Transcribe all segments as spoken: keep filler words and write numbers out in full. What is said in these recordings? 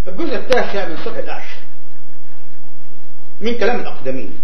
الجزء التاسع من صفحة العشر من كلام الأقدمين.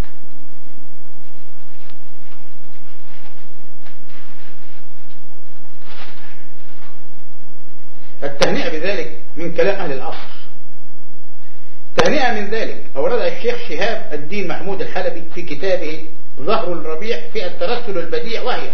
التهنئة بذلك من كلام أهل العصر. تهنئة من ذلك أوردها الشيخ شهاب الدين محمود الحلبي في كتابه ظهر الربيع في الترسل البديع، وهي: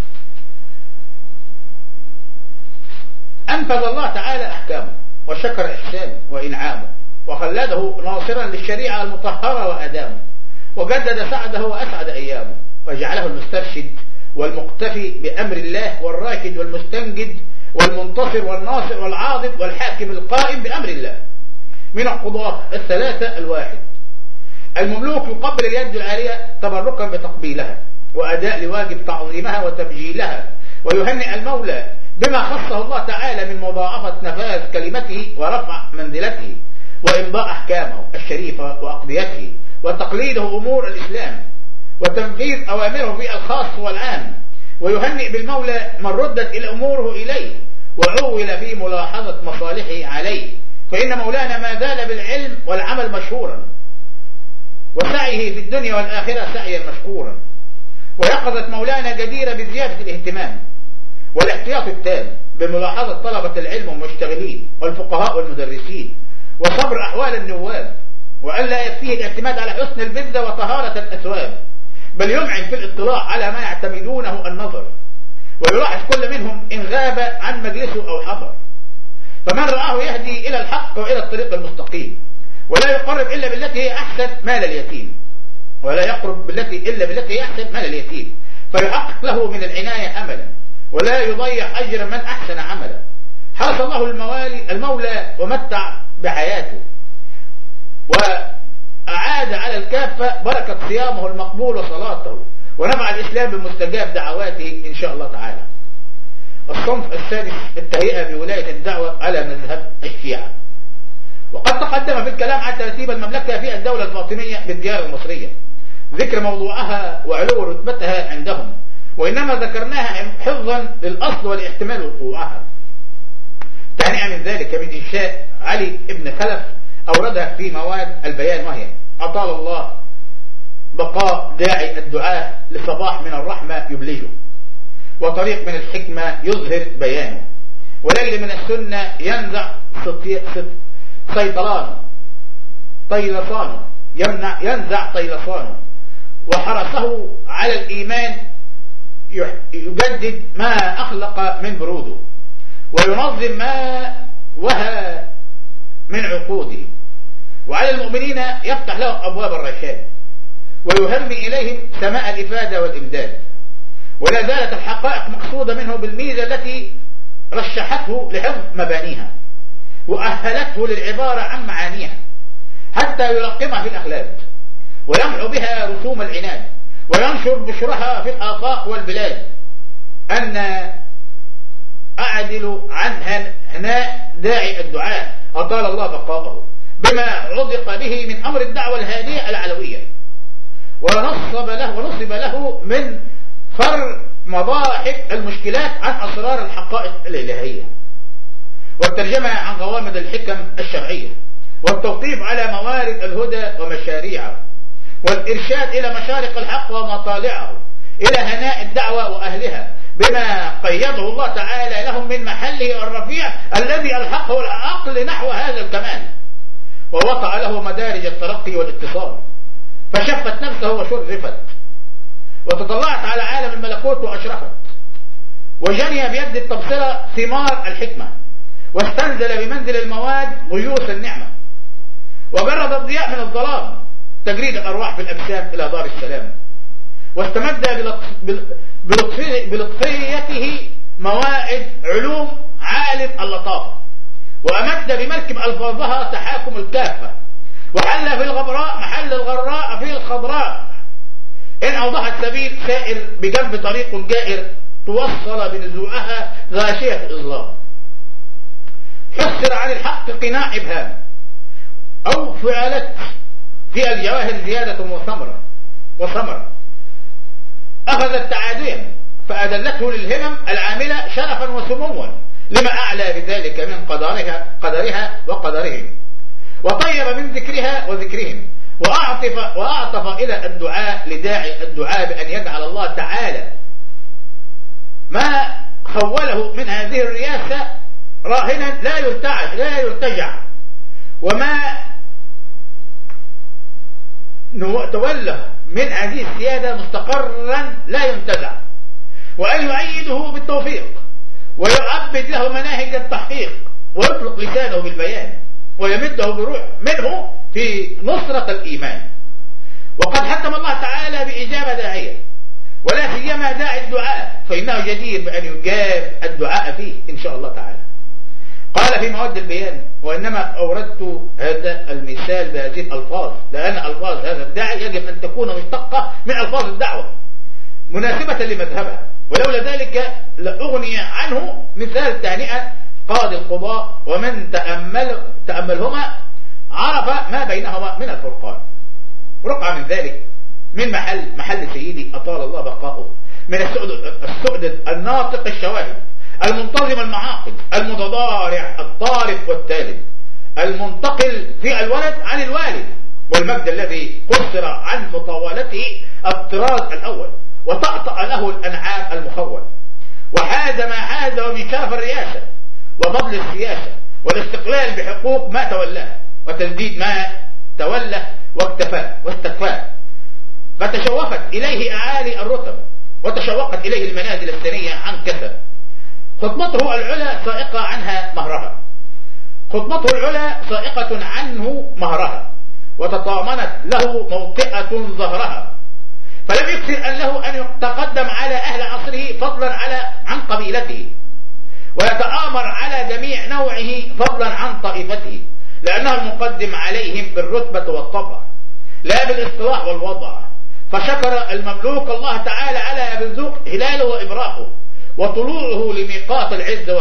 أنفذ الله تعالى أحكامه وشكر إحسانه وإنعامه وخلده ناصرا للشريعة المطهرة وأدامه، وجدد سعده وأسعد أيامه، وجعله المسترشد والمقتفي بأمر الله والراكد والمستنجد والمنتصر والناصر والعاضد والحاكم القائم بأمر الله من القضاة الثلاثة الواحد المملوك يقبل اليد العالية تبركا بتقبيلها وأداء لواجب تعظيمها وتبجيلها، ويهنئ المولى بما خصه الله تعالى من مضاعفة نفاذ كلمته ورفع منزلته وإمضاء أحكامه الشريفة وأقضيته وتقليده أمور الإسلام وتنفيذ أوامره في الخاص والعام، ويهنئ بالمولى من ردت إلى أموره إليه وعول في ملاحظة مصالحه عليه، فإن مولانا ما زال بالعلم والعمل مشهورا، وسعيه في الدنيا والآخرة سعيا مشكورا، ويقظت مولانا جديرة بزيادة الاهتمام والاحتياط التام بملاحظة طلبة العلم والمشتغلين والفقهاء والمدرسين وصبر أحوال النواب، وألا يكفيه الاعتماد على حسن البذة وطهارة الأثواب، بل يمعن في الاطلاع على ما يعتمدونه النظر، ويلاحظ كل منهم إن غاب عن مجلسه أو حضر، فمن رآه يهدي إلى الحق وإلى الطريق المستقيم، ولا يقرب إلا بالتي هي أحسن مال اليتيم، ولا يقرب بالتي إلا بالتي هي أحسن مال اليتيم، فيحقق له من العناية أملا، ولا يضيع أجر من أحسن عملا. حرص الله الموالي المولى ومتع بحياته، وأعاد على الكافة بركة صيامه المقبول وصلاته، ونفع الإسلام بمستجاب دعواته إن شاء الله تعالى. الصنف السادس: التهيئة بولاية الدعوة على مذهب الشيعة. وقد تقدم في الكلام عن ترتيب المملكة في الدولة الفاطمية بالديار المصرية، ذكر موضوعها وعلو رتبتها عندهم، وإنما ذكرناها حفظا للأصل والاحتمال وقوعها. تهنئة من ذلك من إنشاء علي ابن خلف أوردها في مواد البيان، وهي: أطال الله بقاء داعي الدعاء لصباح من الرحمة يبلجه، وطريق من الحكمة يظهر بيانه، وليل من السنة ينزع سيطرانه طيلصانه يمنع ينزع طيلصانه، وحرصه على الإيمان يجدد ما أخلق من بروده، وينظم ما وهى من عقوده، وعلى المؤمنين يفتح لهم أبواب الرشاد، ويهرمي إليهم سماء الإفادة والإمداد، ولا زالت الحقائق مقصودة منه بالميزة التي رشحته لحفظ مبانيها وأهلته للعبارة عن معانيها حتى يلقمها في الأخلاق، ويمحو بها رسوم العناد، وينشر بشرها في الآفاق والبلاد، أن أعدل عن هناء داعي الدعاء أطال الله بقاءه بما عضق به من أمر الدعوة الهادية العلوية، ونصب له ونصب له من فر مضاحك المشكلات عن أسرار الحقائق الإلهية، والترجمة عن غوامض الحكم الشرعية، والتوقيف على موارد الهدى ومشاريعه، والإرشاد إلى مشارق الحق ومطالعه، إلى هناء الدعوة وأهلها بما قيده الله تعالى لهم من محله الرفيع الذي ألحقه العقل نحو هذا الكمال، ووضع له مدارج الترقي والاتصال، فشفت نفسه وشرفت، وتطلعت على عالم الملكوت وأشرفت، وجني بيد التبصرة ثمار الحكمة، واستنزل بمنزل المواد غيوث النعمة، وجرد الضياء من الظلام تجريد الأرواح في الأجسام إلى دار السلام، واستمد بلطفيته موائد علوم عالم اللطافة، وأمد بمركب ألفاظها تحاكم الكافة، وحل في الغبراء محل الغراء في الخضراء، إن أوضحت سبيل سائر بجنب طريق جائر توصل بنزوعها غاشية الإظلام، حسر عن الحق قناع إبهام، أو فعلت في الجواهر زيادة وثمرة وثمرة، أخذت تعاديا فأدلته للهمم العاملة شرفا وسموا، لما أعلى بذلك من قدرها, قدرها وقدرهم، وطيب من ذكرها وذكرهم، وأعطف, وأعطف إلى الدعاء لداعي الدعاء بأن يجعل الله تعالى ما خوله من هذه الرياسة راهنا لا يرتعش لا يرتجع، وما توله من هذه السيادة مستقرا لا ينتزع، وأن يؤيده بالتوفيق ويعبد له مناهج التحقيق، ويطلق لسانه بالبيان، ويمده بروح منه في نصرة الإيمان. وقد حكم الله تعالى بإجابة داعية، ولا سيما داعي الدعاء، فإنه جدير بأن يجاب الدعاء فيه إن شاء الله تعالى. قال في مواد البيان: وإنما أوردت هذا المثال بهذه الألفاظ لأن ألفاظ هذا الداعي يجب أن تكون مشتقة من ألفاظ الدعوة مناسبة لمذهبها، ولولا ذلك لأغني عنه مثال تهنئة قاضي القضاء، ومن تأمل تأملهما عرف ما بينهما من الفرقان. رقع من ذلك من محل محل سيدي أطال الله بقاؤه، من السؤدد, السؤدد الناطق الشواهد، المنتظم المعاقد، المتضارع الطارف والتالد، المنتقل في الولد عن الوالد، والمجد الذي قصر عن مطاولته الطراز الأول، وطأطأ له الأنعام المخول، وحاز ما حازه من شرف الرئاسة وفضل السياسة والاستقلال بحقوق ما تولاه وتسديد ما تولى واكتفاه واستكفاه، فتشوفت إليه أعالي الرتب وتشوقت إليه المنازل الثانية عن كثب. خطبته العلا سائقة عنها مهرها خطبته العلا سائقة عنه مهرها وتطامنت له موطئة ظهرها، فلم يكثر أن له أن يتقدم على أهل عصره فضلا على عن قبيلته، ويتآمر على جميع نوعه فضلا عن طائفته، لأنه المقدم عليهم بالرتبة والطبع لا بالاصطلاح والوضع. فشكر المملوك الله تعالى على بالذوق هلاله وإبراقه وطلوعه لميقات العز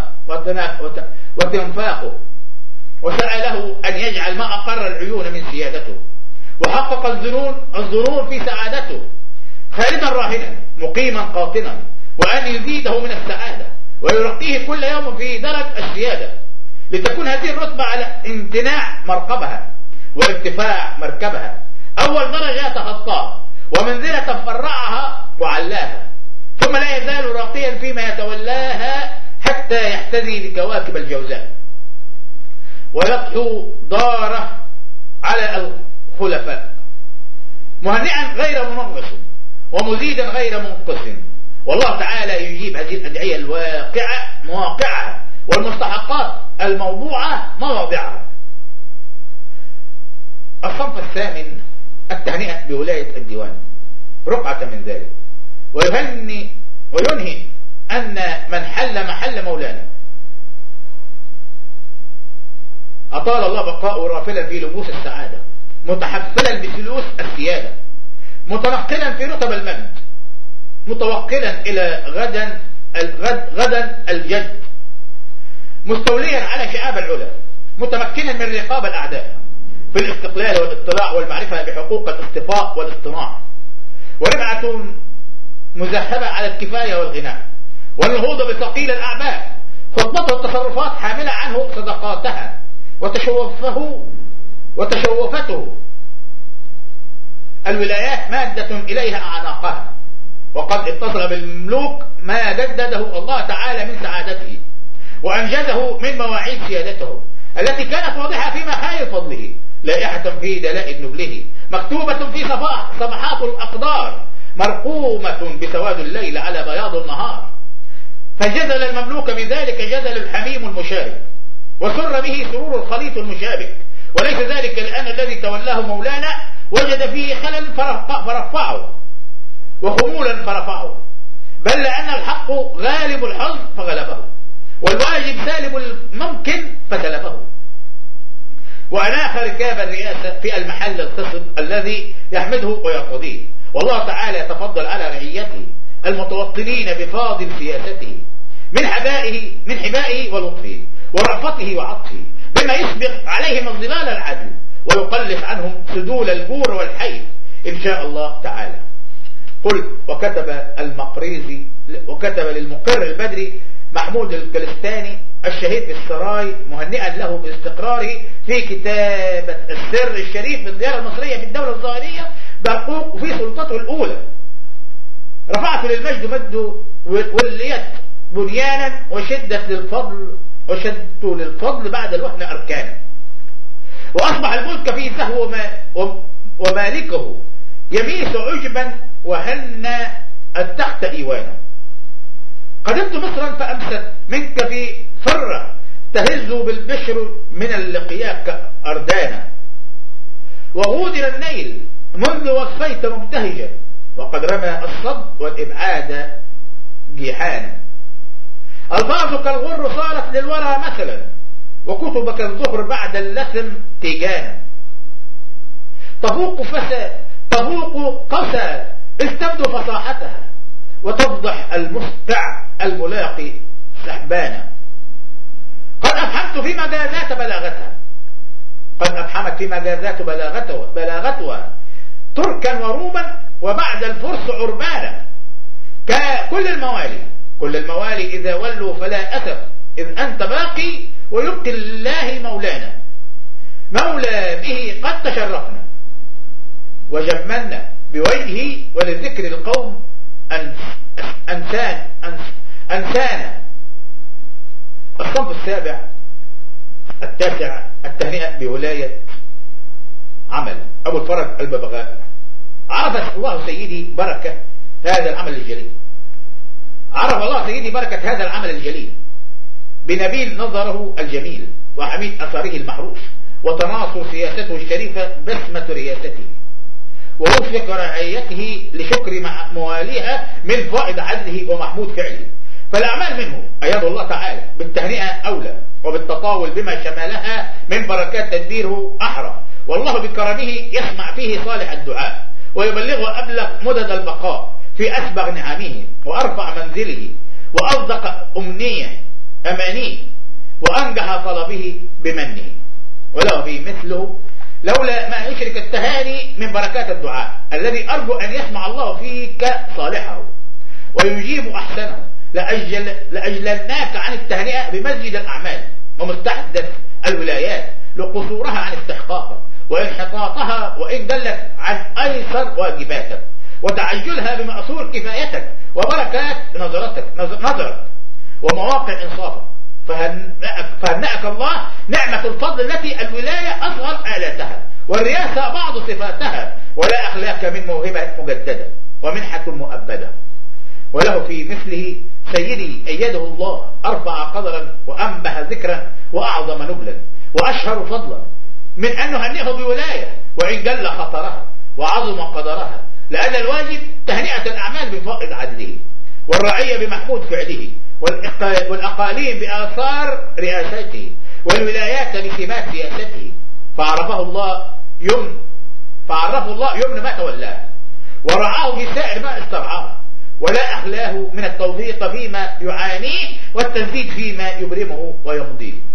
وتنفاقه، وسأله أن يجعل ما أقر العيون من سيادته وحقق الظنون الظنون في سعادته، خالدا راهنا مقيما قاطنا، وأن يزيده من السعادة ويرقيه كل يوم في درج السيادة، لتكون هذه الرتبة على امتناع مرقبها وارتفاع مركبها، أول درجة تخطاها ومنزلة فرعها وعلاها، ثم لا يزال راقيا فيما يتولاها حتى يحتذي بكواكب الجوزاء ويطحو داره على الخلفاء، مهنئا غير منغص ومزيدا غير منقص. والله تعالى يجيب هذه الأدعية الواقعة مواقعها، والمستحقات الموضوعة مواضعها. الصنف الثامن التهنئة بولاية الديوان، رقعة من ذلك، ويهني وينهي أن من حل محل مولانا أطال الله بقاءه رافلا في لبوس السعادة، متحفلا بسلوس السيادة، متنقلا في رتب المجد، متوكلا إلى غدا الغد غدا الجد، مستوليا على شعاب العلا، متمكنا من رقاب الأعداء في الاستقلال والاطلاع والمعرفة بحقوق الاصطفاء والاصطناع، وربعة مذهبة على الكفاية والغناء والنهوض بثقيل الأعباء. خطبته التصرفات حاملة عنه صدقاتها وتشوفه وتشوفته الولايات مادة إليها أعناقها، وقد اتصل بالملوك ما جدده الله تعالى من سعادته وأنجزه من مواعيد سيادته التي كانت واضحة في محايل فضله، لائحة في دلائل نبله، مكتوبة في صفحات الأقدار، مرقومة بسواد الليل على بياض النهار. فجدل المملوك بذلك جدل الحميم المشارك، وسر به سرور الخليط المشابك، وليس ذلك لأن الذي تولاه مولانا وجد فيه خلل فرفعه وخمولا فرفعه، بل لأن الحق غالب الحظ فغلبه، والواجب سالب الممكن فسلبه، وأناخ ركاب الرئاسة في المحل الخصب الذي يحمده ويرتضيه. والله تعالى يتفضل على رعيته المتوطنين بفاضل سياسته من حبائه من حبائه ولطفه ورأفته وعطفه، بما يسبق عليهم الظلال العدل ويقلص عنهم سدول الجور والحيف إن شاء الله تعالى. قل وكتب المقريزي وكتب للمقر البدري محمود الكلستاني الشهيد في السراي مهنئا له باستقراره في كتابة السر الشريف بالزيارة المصرية في الدولة الظاهرية بحقوق في سلطته الأولى. رفعت للمجد مجد وليت بنيانا وشدت للفضل وشدت للفضل بعد الوهن أركانا. وأصبح الملك فيه سهو ومالكه يميس عجبا وهن التحت إيوانا. قدمت مصرا فأمست منك في فرة تهز بالبشر من اللقياك أردانا. وغودر النيل منذ وصيت مبتهجا وقد رمى الصد والإبعاد جيحانا. ألفاظك الغر صارت للورى مثلا وكتبك الظهر بعد اللثم تيجانا. تفوق فسى تفوق قسى استبدو فصاحتها وتفضح المستع الملاقي سحبانا. قد أفحمت في مجازات بلاغتها قد أفحمت في مجازات بلاغتها بلاغتها تركا وروما وبعد الفرس عربانا. ككل الموالي كل الموالي إذا ولوا فلا أثر إذ أنت باقي ويبقي الله مولانا. مولى به قد تشرفنا وجملنا بوجهه ولذكر القوم أنسان أنس أنسانا. الصنف السابع التاسع التهنئة بولاية عمل أبو الفرج الببغاء. عرف الله سيدي بركة هذا العمل الجليل عرف الله سيدي بركة هذا العمل الجليل بنبيل نظره الجميل وحميد أثره المحروف وتناصر سياسته الشريفة بسمة رياسته ووفق رعايته لشكر مواليها من فائض عدله ومحمود فعله. فالأعمال منه أياد الله تعالى بالتهنئة أولى وبالتطاول بما شملها من بركات تدبيره أحرى. والله بكرمه يسمع فيه صالح الدعاء ويبلغه أبلغ مدد البقاء في أسبغ نعمه وأرفع منزله وأصدق أمنيه أمانيه وأنجح طلبه بمنه. وله في مثله لولا ما يشرك التهاني من بركات الدعاء الذي أرجو أن يسمع الله فيك صالحه ويجيب أحسنه لأجل لأجللناك عن التهنئة بمسجد الأعمال ومستحدث الولايات لقصورها عن استحقاقها وانحطاطها وإن دلت عن أيسر واجباتك وتعجلها بمأثور كفايتك وبركات نظرتك نظرك ومواقع إنصافك. فهنأك الله نعمة الفضل التي الولاية أصغر آلاتها والرئاسة بعض صفاتها ولا أخلاك من موهبة مجددة ومنحة مؤبدة. وله في مثله سيدي أيده الله أرفع قدرا وأنبه ذكرا وأعظم نبلا وأشهر فضلا من أن نهنئه بولاية وإن جل خطرها وعظم قدرها لأن الواجب تهنئة الأعمال بفائض عدله والرعية بمحمود فعله والأقاليم بآثار رئاسته والولايات بسمات سياسته. فعرفه الله يمن فعرفه الله يمن ما تولاه ورعاه بسائر ما استرعاه ولا أخلاه من التوفيق فيما يعانيه والتسديد فيما يبرمه ويمضيه.